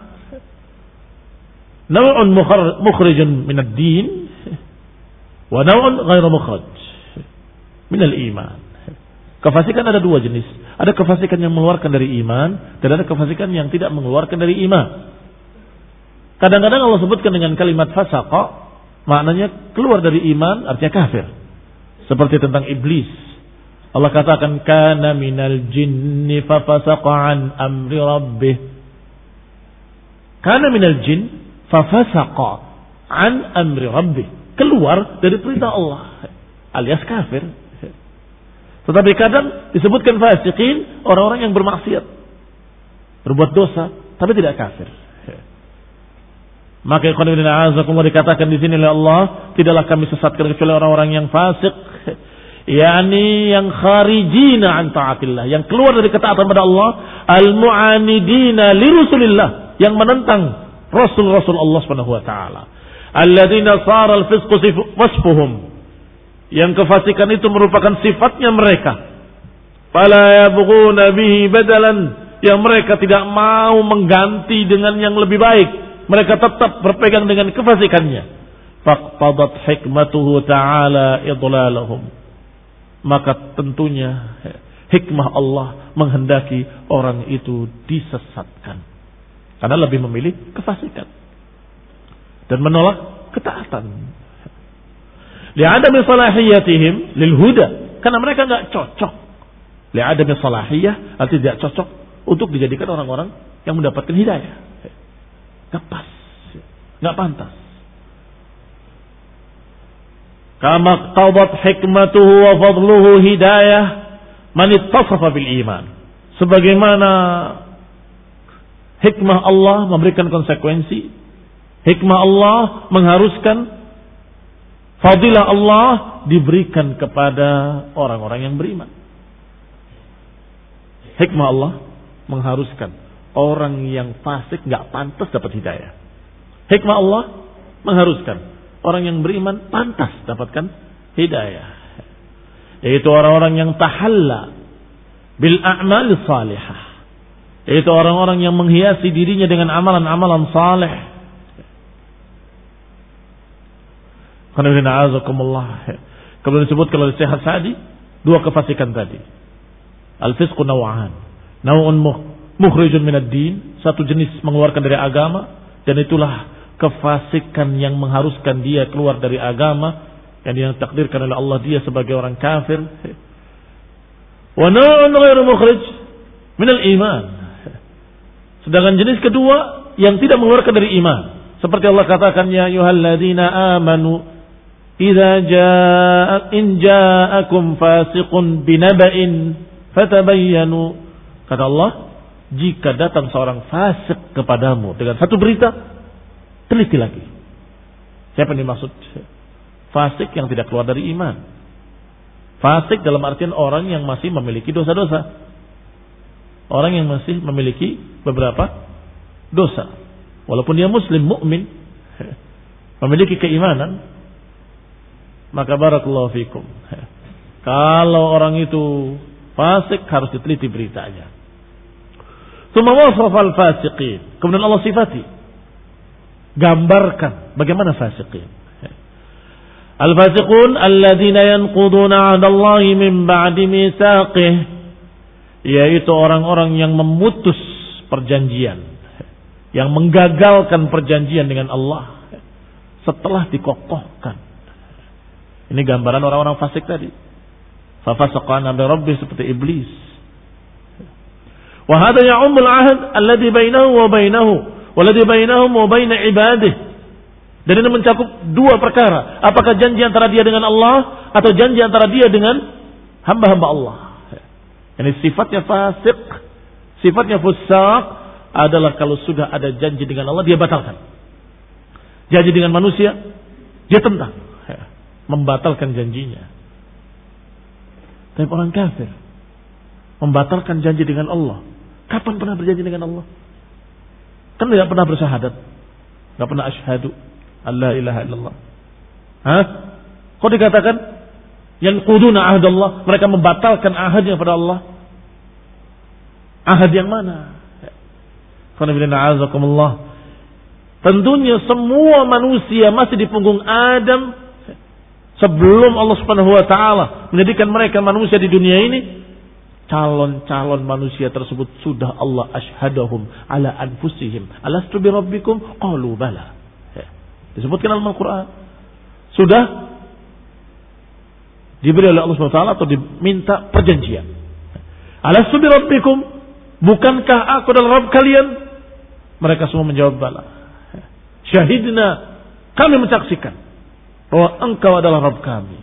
Naw'un mukhrijun min ad-din wa naw'un ghairu mukhraj min al-iman. Kefasikan ada dua jenis. Ada kefasikan yang mengeluarkan dari iman, dan ada kefasikan yang tidak mengeluarkan dari iman. Kadang-kadang Allah sebutkan dengan kalimat fasaqa, maknanya keluar dari iman, artinya kafir. Seperti tentang iblis. Allah katakan kana minal jinni fa fasaqa an amri rabbih. Kana minal jin fa fasaqa an amri rabbih, keluar dari perintah Allah, alias kafir. Tetapi kadang disebutkan fasiqin, orang-orang yang bermaksiat, berbuat dosa, tapi tidak kafir. Maka ikhwan fillah azakumullah dikatakan di sini oleh Allah, tidaklah kami sesatkan kecuali orang-orang yang fasik, yakni yang kharijina an taatillah, yang keluar dari ketaatan pada Allah, al-mu'anidina li rusulillah, yang menentang rasul-rasul Allah Subhanahu wa taala. Alladzina sara al-fisqu wasfuhum, yang kefasikan itu merupakan sifatnya mereka. Fala yabghuna bihi badalan, yang mereka tidak mau mengganti dengan yang lebih baik. Mereka tetap berpegang dengan kefasikannya. Faqtadat hikmatuhu ta'ala idlalahum, maka tentunya hikmah Allah menghendaki orang itu disesatkan, karena lebih memilih kefasikan dan menolak ketaatan. Li'adami salahiyatihim lil huda, karena mereka enggak cocok. Li'adami salahiyah, artinya tidak cocok untuk dijadikan orang-orang yang mendapatkan hidayah. Enggak pas, enggak pantas. Kama qadat hikmatuhu wa fadluhu hidayah man ittasafa bil iman, sebagaimana hikmah Allah memberikan konsekuensi, hikmah Allah mengharuskan, fadilah Allah diberikan kepada orang-orang yang beriman. Hikmah Allah mengharuskan orang yang fasik nggak pantas dapat hidayah. Hikmah Allah mengharuskan orang yang beriman pantas dapatkan hidayah. Yaitu orang-orang yang tahalla bil a'mal salihah, yaitu orang-orang yang menghiasi dirinya dengan amalan-amalan saleh. Kemudian disebutkan oleh Syekh Sa'di dua kefasikan tadi. Al-fisqu naw'an. Naw'un mukhrijun minad din, satu jenis mengeluarkan dari agama, dan itulah kefasikan yang mengharuskan dia keluar dari agama, yang ditakdirkan oleh Allah dia sebagai orang kafir. Wa naw'un ghairu mukhrij minal iman. Sedangkan jenis kedua yang tidak mengeluarkan dari iman, seperti Allah katakan, ya ayyuhalladzina amanu idza jaa in ja'akum fasiqun binaba'in fatabayyanu. Kata Allah, jika datang seorang fasik kepadamu dengan satu berita, teliti lagi. Siapa yang dimaksud? Fasik yang tidak keluar dari iman. Fasik dalam artian orang yang masih memiliki dosa-dosa, orang yang masih memiliki beberapa dosa, walaupun dia muslim, mukmin, memiliki keimanan, maka barakallahu fikum, kalau orang itu fasik harus diteliti beritanya. Tsumma wasafa al-fasiqin, kemudian Allah sifati, gambarkan bagaimana fasiqin. Al-fasiqun alladzina yanquduna 'ahdallahi min ba'di mitsaqih, yaitu orang-orang yang memutus perjanjian, yang menggagalkan perjanjian dengan Allah setelah dikokohkan. Ini gambaran orang-orang fasik tadi. Fa fasaqa an rabbih, seperti iblis. Wa hadha ya'ummul 'ahd alladhi bainahu wa bainahu walladhi bainahum wa bain ibadihi. Dan ini mencakup dua perkara, apakah janji antara dia dengan Allah atau janji antara dia dengan hamba-hamba Allah. Ini sifatnya fasik, sifatnya fusaq adalah kalau sudah ada janji dengan Allah dia batalkan. Janji dengan manusia dia tentang, membatalkan janjinya. Tapi orang kafir membatalkan janji dengan Allah. Kapan pernah berjanji dengan Allah? Kan tidak pernah bersyahadat, tidak pernah asyhadu alla ilaha illallah. Hah? Kok dikatakan yanquduna ahdallah, mereka membatalkan ahadnya pada Allah? Ahad yang mana? Tentunya semua manusia masih di punggung Adam sebelum Allah Subhanahu wa taala menjadikan mereka manusia di dunia ini. Calon-calon manusia tersebut sudah Allah asyhadahum ala anfusihim, alastu bi rabbikum qalu bala. Disebutkan dalam Al-Quran, sudah diberi oleh Allah Subhanahu wa taala atau diminta perjanjian. Alastu bi rabbikum, bukankah aku adalah Rabb kalian? Mereka semua menjawab bala. Syahidna, Kami menyaksikan bahwa engkau adalah Rabb kami.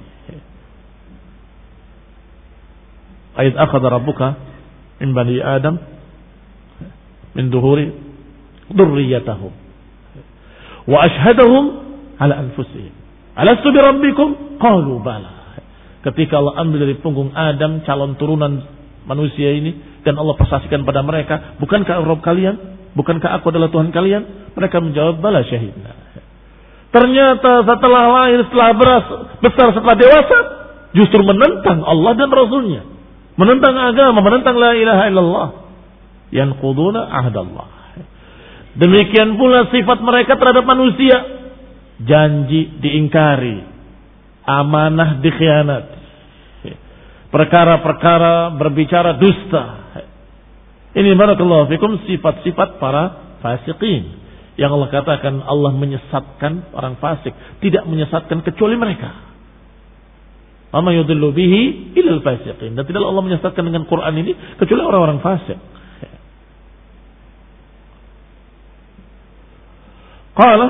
Ayat akhadha rabbuka min bani Adam min duhuri dhurriyyatahum wa ashhadahum ala anfusihim alastu bi rabbikum qalu bala. Ketika Allah ambil dari punggung Adam calon turunan manusia ini dan Allah persaksikan pada mereka, bukankah Rabb kalian, bukankah aku adalah Tuhan kalian? Mereka menjawab bala, syahidna. Ternyata setelah lahir, setelah beras, besar, setelah dewasa, justru menentang Allah dan Rasulnya, menentang agama, menentang la ilaha illallah, yanquduna ahdallah. Demikian pula sifat mereka terhadap manusia, janji diingkari, amanah dikhianati, perkara-perkara berbicara dusta. Ini barakallahu fikum sifat-sifat para fasiqin yang Allah katakan Allah menyesatkan orang fasik, tidak menyesatkan kecuali mereka. Ama yudillu bihi ilal fasiqin. Dan tidaklah Allah menyesatkan dengan Quran ini kecuali orang-orang fasik. Qala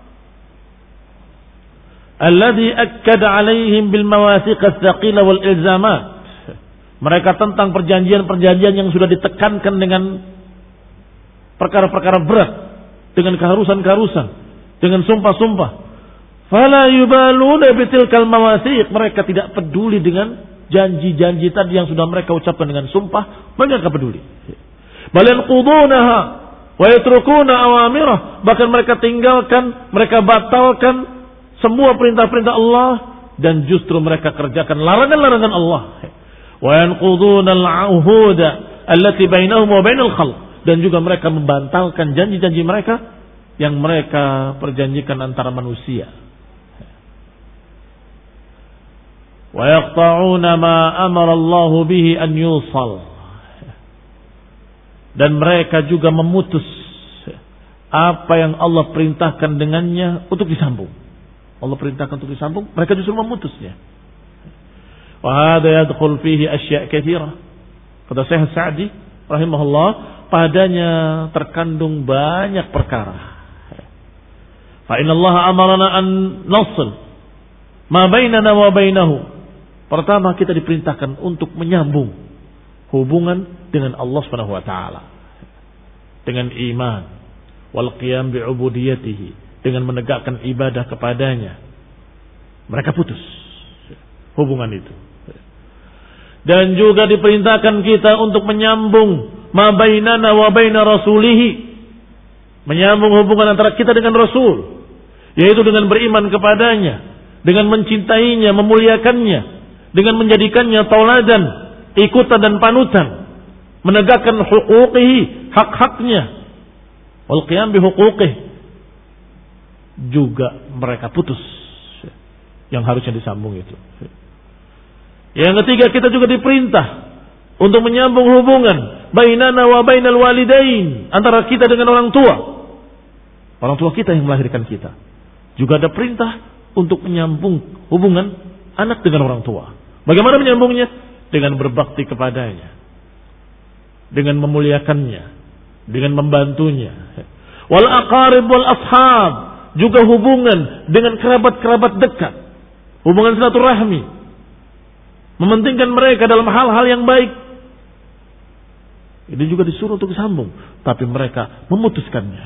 alladhi akkada alaihim bil mawathiq ats-tsaqila wal ilzamat. Mereka tentang perjanjian-perjanjian yang sudah ditekankan dengan perkara-perkara berat, dengan keharusan-keharusan, dengan sumpah-sumpah. Fala yubaluna bitilkal mawathiq. Mereka tidak peduli dengan janji-janji tadi yang sudah mereka ucapkan dengan sumpah, mereka peduli. Bal yanqudunaha wa yatrukuna awamirah. Bahkan mereka tinggalkan, mereka batalkan semua perintah-perintah Allah dan justru mereka kerjakan larangan-larangan Allah. Wa yanquduna al-'uhuda allati bainahum wa bainal khalq. Dan juga mereka membatalkan janji-janji mereka yang mereka perjanjikan antara manusia. Wa yaqta'una ma amara Allah bihi an yusal. Dan mereka juga memutus apa yang Allah perintahkan dengannya untuk disambung. Allah perintahkan untuk disambung, mereka justru memutusnya. Wa hadha yadkhul fihi asya' katsira. Kata Syekh Sa'di rahimahullah, padanya terkandung banyak perkara. Fa inna Allah amarna an nasl ma bainana wa bainahu. Pertama, kita diperintahkan untuk menyambung hubungan dengan Allah Subhanahu wa taala. Dengan iman wal qiyam bi ubudiyatihi, dengan menegakkan ibadah kepadanya. Mereka putus hubungan itu. Dan juga diperintahkan kita untuk menyambung ma bainana wa baina rasulihi, menyambung hubungan antara kita dengan Rasul, yaitu dengan beriman kepadanya, dengan mencintainya, memuliakannya, dengan menjadikannya tauladan, ikutan dan panutan, menegakkan huquqihi, hak-haknya, wal qiyam bi huquqihi. Juga mereka putus yang harusnya disambung itu. Yang ketiga, kita juga diperintah untuk menyambung hubungan bainana wa bainal walidain, antara kita dengan orang tua. Orang tua kita yang melahirkan kita. Juga ada perintah untuk menyambung hubungan anak dengan orang tua. Bagaimana menyambungnya? Dengan berbakti kepadanya, dengan memuliakannya, dengan membantunya. Wal aqarib wal ashab, juga hubungan dengan kerabat-kerabat dekat, hubungan silaturahmi, mementingkan mereka dalam hal-hal yang baik. Ini juga disuruh untuk disambung, tapi mereka memutuskannya.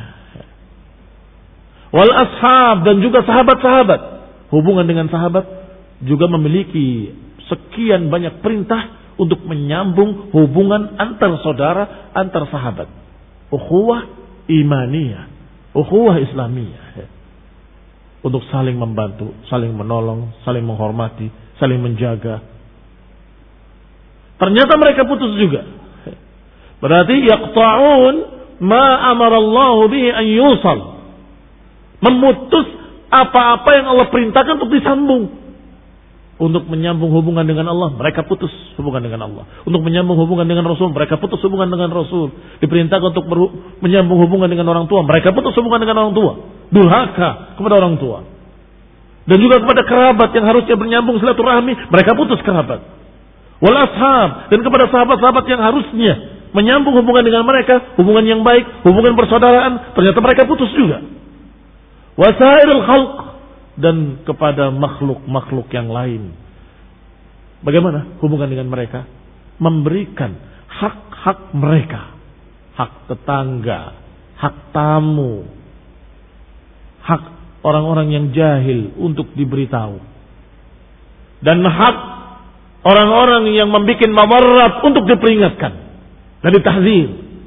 Wal ashab, dan juga sahabat-sahabat, hubungan dengan sahabat juga memiliki sekian banyak perintah untuk menyambung hubungan antar saudara, antar sahabat. Ukhuwah imaniyah, ukhuwah islamiyah, untuk saling membantu, saling menolong, saling menghormati, saling menjaga. Ternyata mereka putus juga. Berarti yaqta'un ma amara Allah bihi an yusal. Memutus apa-apa yang Allah perintahkan untuk disambung. Untuk menyambung hubungan dengan Allah, mereka putus hubungan dengan Allah. Untuk menyambung hubungan dengan Rasul, mereka putus hubungan dengan Rasul. Diperintahkan untuk menyambung hubungan dengan orang tua, mereka putus hubungan dengan orang tua. Durhaka kepada orang tua. Dan juga kepada kerabat yang harusnya bernyambung silaturahmi, mereka putus kerabat. Wal ashab, dan kepada sahabat-sahabat yang harusnya menyambung hubungan dengan mereka, hubungan yang baik, hubungan persaudaraan, ternyata mereka putus juga. Wasairul khalq, dan kepada makhluk-makhluk yang lain. Bagaimana hubungan dengan mereka? Memberikan hak-hak mereka. Hak tetangga, hak tamu, hak orang-orang yang jahil untuk diberitahu. Dan hak orang-orang yang membuat madarat untuk diperingatkan dan ditahzir.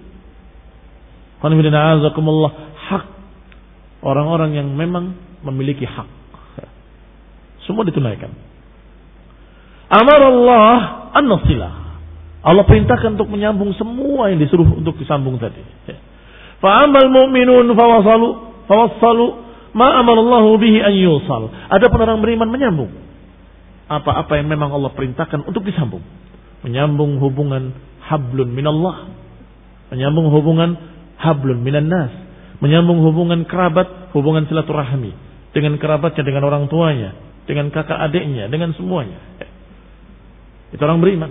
Hak orang-orang yang memang memiliki hak. Semua ditunaikan. Amar Allah an-nasilah. Allah perintahkan untuk menyambung semua yang disuruh untuk disambung tadi. Fa'amal mu'minun fawasalu fawassalu ma amarallahu bihi an yusal. Adapun orang beriman menyambung apa-apa yang memang Allah perintahkan untuk disambung. Menyambung hubungan hablun minallah, menyambung hubungan hablun minan nas, menyambung hubungan kerabat, hubungan silaturahmi dengan kerabatnya, dengan orang tuanya, dengan kakak adiknya, dengan semuanya. Itu orang beriman.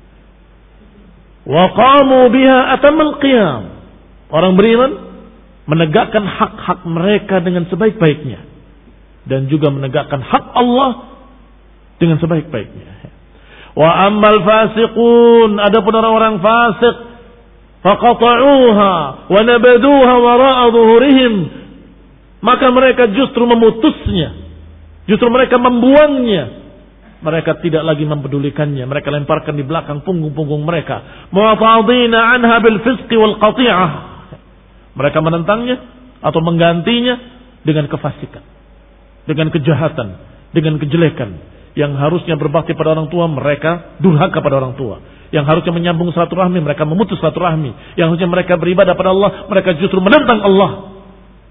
Wa qamu biha atamal qiyam. Orang beriman menegakkan hak-hak mereka dengan sebaik-baiknya dan juga menegakkan hak Allah dengan sebaik-baiknya. Wa ammal fasiqun, adapun orang-orang fasik, faqata'uha wa nabaduha wara'a dhuhurihim, maka mereka justru memutusnya, justru mereka membuangnya. Mereka tidak lagi mempedulikannya, mereka lemparkan di belakang punggung-punggung mereka. Mu'tadina anha bil fisqi wal qati'ah. Mereka menentangnya atau menggantinya dengan kefasikan, dengan kejahatan, dengan kejelekan. Yang harusnya berbakti pada orang tua, mereka durhaka pada orang tua. Yang harusnya menyambung silaturahmi, mereka memutus silaturahmi. Yang harusnya mereka beribadah pada Allah, mereka justru menentang Allah.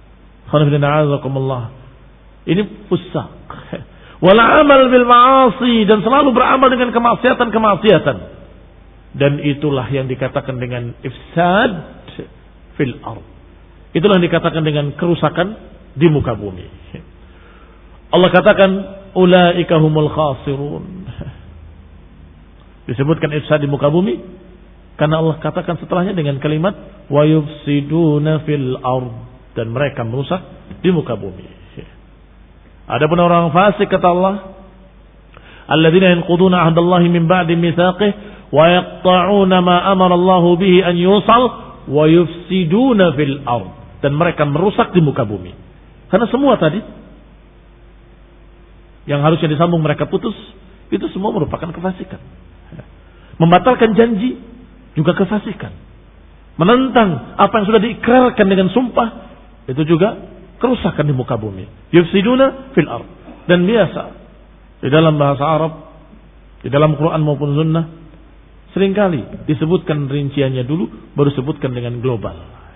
Ini fusak. Wala amal bil ma'asi, dan selalu beramal dengan kemaksiatan-kemaksiatan. Dan itulah yang dikatakan dengan ifsad fil ard. Itulah yang dikatakan dengan kerusakan di muka bumi. Allah katakan ulaika humul khasirun. Disebutkan ifsad di muka bumi karena Allah katakan setelahnya dengan kalimat wa yufsiduna fil ard, dan mereka merusak di muka bumi. Adapun orang fasik kata Allah, alladzina yanquduna 'ahdallahi min ba'di mitsaqih wa yaqta'una ma amara Allahu bihi an yusal wa yufsiduna fil ard, dan mereka merusak di muka bumi. Karena semua tadi yang harusnya disambung mereka putus, itu semua merupakan kefasikan. Membatalkan janji juga kefasikan. Menentang apa yang sudah diikrarkan dengan sumpah, itu juga kerusakan di muka bumi. Yufsiduna fil ard. Dan biasa di dalam bahasa Arab, di dalam Quran maupun Sunnah, seringkali disebutkan rinciannya dulu, baru sebutkan dengan global.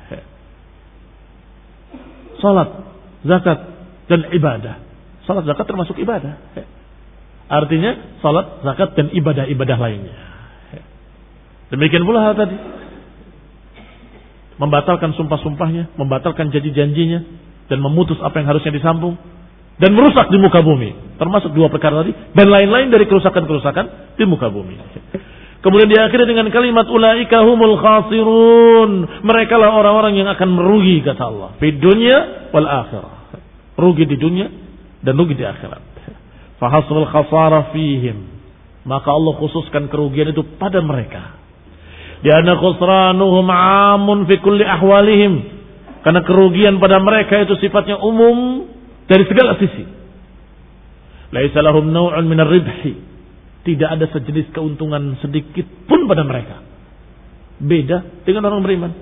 Salat, zakat, dan ibadah. Salat, zakat termasuk ibadah. Artinya salat, zakat, dan ibadah-ibadah lainnya. Demikian pula hal tadi, membatalkan sumpah-sumpahnya, membatalkan janji-janjinya, dan memutus apa yang harusnya disambung, dan merusak di muka bumi, termasuk dua perkara tadi dan lain-lain dari kerusakan-kerusakan di muka bumi. Kemudian diakhiri dengan kalimat ulaika humul khasirun, mereka lah orang-orang yang akan merugi kata Allah, di dunia wal akhirah, rugi di dunia dan rugi di akhirat. Fahasul khasara fihim, maka Allah khususkan kerugian itu pada mereka. Di anna khusranuhum amun fi kulli ahwalihim, karena kerugian pada mereka itu sifatnya umum dari segala sisi. Laisa lahum naw'un min ar-ribhi, tidak ada sejenis keuntungan sedikit pun pada mereka. Beda dengan orang beriman.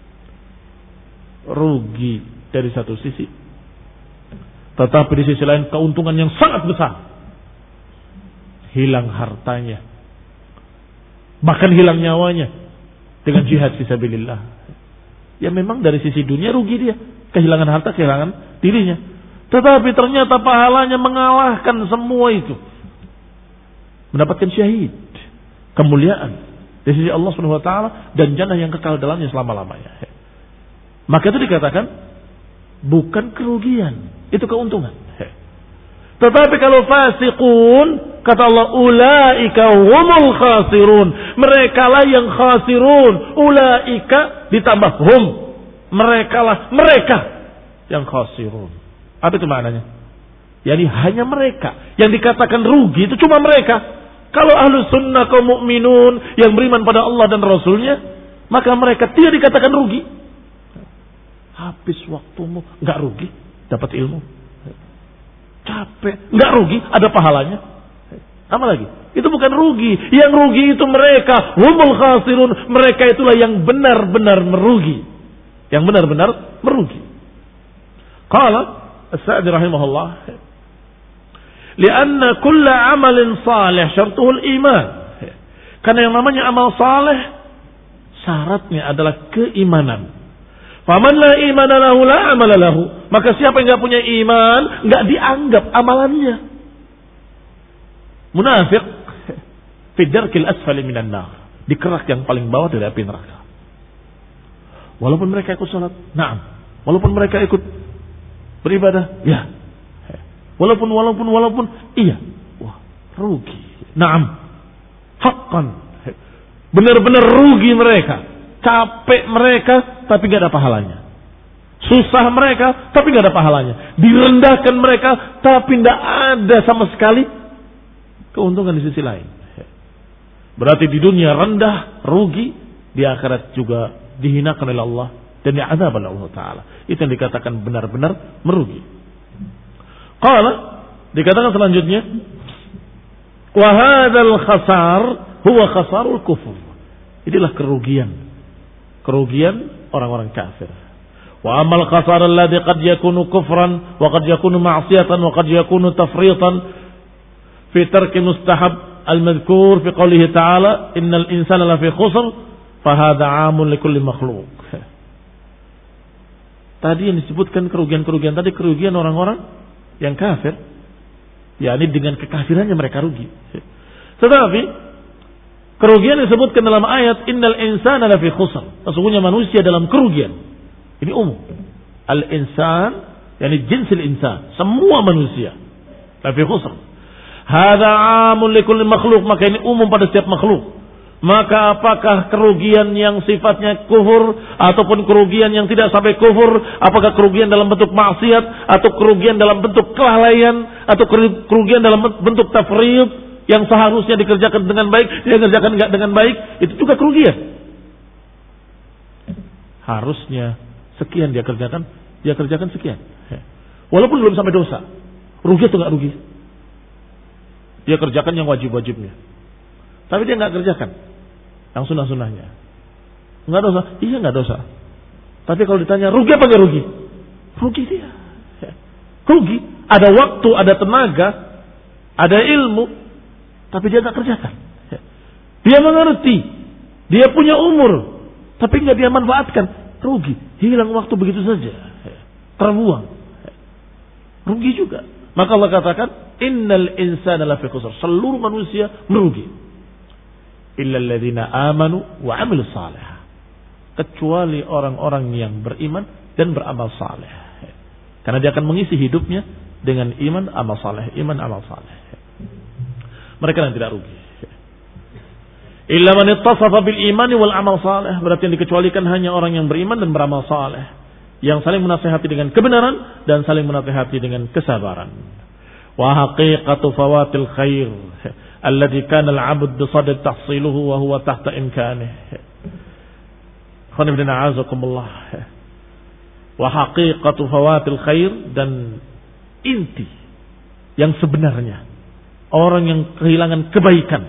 Rugi dari satu sisi, tetapi di sisi lain keuntungan yang sangat besar. Hilang hartanya, bahkan hilang nyawanya dengan jihad fisabilillah. Ya memang dari sisi dunia rugi dia, kehilangan harta, kehilangan dirinya. Tetapi ternyata pahalanya mengalahkan semua itu. Mendapatkan syahid, kemuliaan di sisi Allah Subhanahu wa taala, dan jannah yang kekal dalamnya selama-lamanya. Maka itu dikatakan bukan kerugian, itu keuntungan. Tetapi kalau fasiqun, kata Allah, ulaika humul khasirun, mereka lah yang khasirun. Ulaika ditambah hum, mereka lah mereka yang khasirun. Apa itu maknanya? Yani hanya mereka yang dikatakan rugi itu cuma mereka. Kalau ahlu sunnah kaum mukminun yang beriman pada Allah dan Rasulnya, maka mereka tidak dikatakan rugi. Habis waktumu, nggak rugi, dapat ilmu. Capek, nggak rugi, ada pahalanya. Apa lagi? Itu bukan rugi. Yang rugi itu mereka, humul khasirun. Mereka itulah yang benar-benar merugi. Yang benar-benar merugi. Qala As-Sa'di rahimahullah, lianna kulla amalin salih syartuhul iman. Karena yang namanya amal saleh syaratnya adalah keimanan. Faman la imana lahu la amala lahu. Maka siapa yang enggak punya iman, enggak dianggap amalannya. Munafik fi darkil asfali minan nar, di kerak yang paling bawah dari api neraka. Walaupun mereka ikut salat, na'am. Walaupun mereka ikut beribadah, ya. Walaupun, walaupun, walaupun, iya. Wah, rugi. Naam. Haqqan. Benar-benar rugi mereka. Capek mereka, tapi gak ada pahalanya. Susah mereka, tapi gak ada pahalanya. Direndahkan mereka, tapi gak ada sama sekali keuntungan di sisi lain. Berarti di dunia rendah, rugi. Di akhirat juga dihinakan oleh Allah. Dan diazab oleh Allah Ta'ala. Itu yang dikatakan benar-benar merugi. Qala, dikatakan selanjutnya, wa hadzal khasar huwa khasarul kufur. Inilah kerugian. Kerugian orang-orang kafir. Wa amal khasar alladhi qad yakunu kufran wa qad yakunu ma'siyatan wa qad yakunu tafritan fi tarki mustahab al-madhkur fi qoulihi ta'ala innal insana lafi khusr fa hadha 'amun li kulli makhluq. Tadi yang disebutkan kerugian-kerugian tadi kerugian orang-orang yang kafir, yakni dengan kekafirannya mereka rugi. Tetapi kerugian yang disebutkan dalam ayat innal insana lafi khusr, sesungguhnya manusia dalam kerugian. Ini umum. Al-insan, yakni jinsil insan, semua manusia lafi khusr. Hadza 'amun li kulli makhluk, maka ini umum pada setiap makhluk. Maka apakah kerugian yang sifatnya kufur ataupun kerugian yang tidak sampai kufur, apakah kerugian dalam bentuk maksiat atau kerugian dalam bentuk kelalaian atau kerugian dalam bentuk tafrid yang seharusnya dikerjakan dengan baik dia kerjakan enggak dengan baik, itu juga kerugian. Harusnya sekian dia kerjakan, dia kerjakan sekian. Walaupun belum sampai dosa. Rugi atau enggak rugi? Dia kerjakan yang wajib-wajibnya. Tapi dia enggak kerjakan yang sunnah-sunnahnya. Enggak dosa? Iya enggak dosa. Tapi kalau ditanya rugi apa enggak rugi? Rugi dia. Rugi. Ada waktu, ada tenaga, ada ilmu, tapi dia enggak kerjakan. Dia mengerti. Dia punya umur, tapi enggak dia manfaatkan. Rugi. Hilang waktu begitu saja. Terbuang. Rugi juga. Maka Allah katakan, innal insana lafi khusr. Seluruh manusia merugi. Illa alladzina amanu wa 'amilus salih. Kecuali orang-orang yang beriman dan beramal saleh. Karena dia akan mengisi hidupnya dengan iman, amal saleh, iman, amal saleh. Mereka yang tidak rugi. Illa man ittasafa bil imani wal amal saleh. Berarti yang dikecualikan hanya orang yang beriman dan beramal saleh, yang saling menasihati dengan kebenaran dan saling menasihati dengan kesabaran. Wa haqiqatu fawatil khair alladhi kana al-'abd bisadad tahsiluhu wa huwa tahta imkanihi. Khonibna a'azakumullah. Wa haqiqatu fawatil khair, dan inti yang sebenarnya orang yang kehilangan kebaikan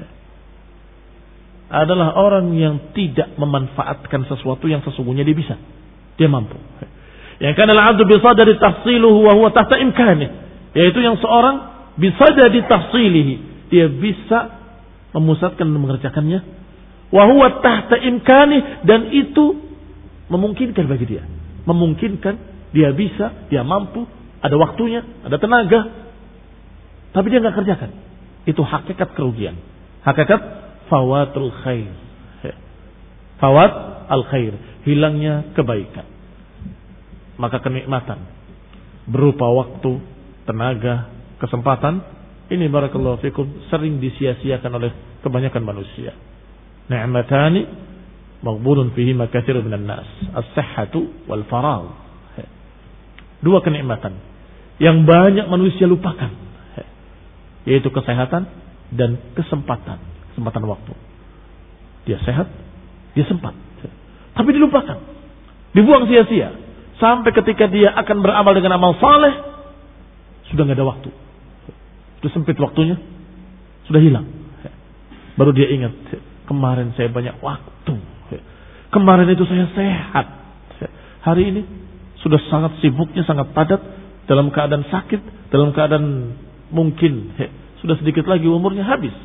adalah orang yang tidak memanfaatkan sesuatu yang sesungguhnya dia bisa, dia mampu. Yang kana al-'abd bisadad tahsiluhu wa huwa tahta imkanihi, yaitu yang seorang bisadad tahsilihi, dia bisa memusatkan dan mengerjakannya, wa huwa tahta imkani, dan itu memungkinkan bagi dia, memungkinkan dia bisa, dia mampu, ada waktunya, ada tenaga, tapi dia nggak kerjakan. Itu hakikat kerugian, hakikat fawatul khair, fawat al khair, hilangnya kebaikan. Maka kenikmatan berupa waktu, tenaga, kesempatan, ini barakallahu fikum sering disia-siakan oleh kebanyakan manusia. Ni'matani maghbunun fihi katsirun minan nas, as-sihhatu wal faragh. Dua kenikmatan yang banyak manusia lupakan, yaitu kesehatan dan kesempatan, kesempatan waktu. Dia sehat, dia sempat, tapi dilupakan, dibuang sia-sia, sampai ketika dia akan beramal dengan amal saleh, sudah nggak ada waktu, sudah sempit waktunya, sudah hilang. Baru dia ingat, kemarin saya banyak waktu, kemarin itu saya sehat, hari ini sudah sangat sibuknya, sangat padat, dalam keadaan sakit, dalam keadaan mungkin sudah sedikit lagi umurnya habis.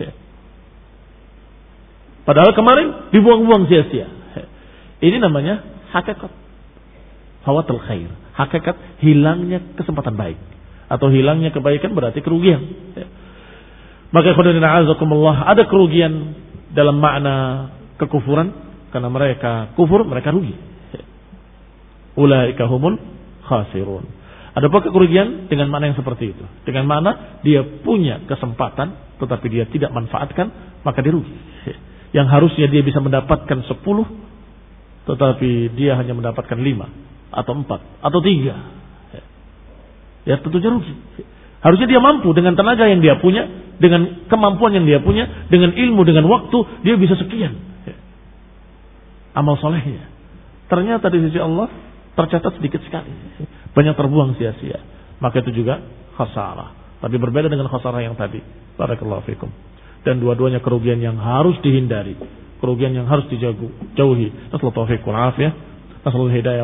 Padahal kemarin dibuang-buang sia-sia. Ini namanya hakikat fawatul khair. Hakikat hilangnya kesempatan baik. Atau hilangnya kebaikan berarti kerugian. Maka khairuddin a'azakumullah, ada kerugian dalam makna kekufuran. Karena mereka kufur, mereka rugi. Ulaika humul khasirun. Ada pula kerugian dengan makna yang seperti itu. Dengan makna dia punya kesempatan tetapi dia tidak manfaatkan, maka dia rugi. Yang harusnya dia bisa mendapatkan sepuluh, tetapi dia hanya mendapatkan lima, atau empat, atau tiga. Ya tentunya rugi. Harusnya dia mampu dengan tenaga yang dia punya, dengan kemampuan yang dia punya, dengan ilmu, dengan waktu, dia bisa sekian amal solehnya. Ternyata di sisi Allah tercatat sedikit sekali, banyak terbuang sia-sia. Maka itu juga khasarah. Tapi berbeda dengan khasarah yang tadi. Barakallahu fikum. Dan dua-duanya kerugian yang harus dihindari, kerugian yang harus dijauhi. Nasallahu taufiq wal afiyah, nasallahu hidayah.